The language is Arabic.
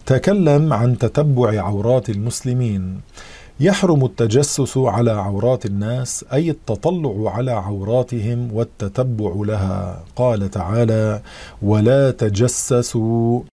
تكلم عن تتبع عورات المسلمين. يحرم التجسس على عورات الناس، أي التطلع على عوراتهم والتتبع لها. قال تعالى: ولا تجسسوا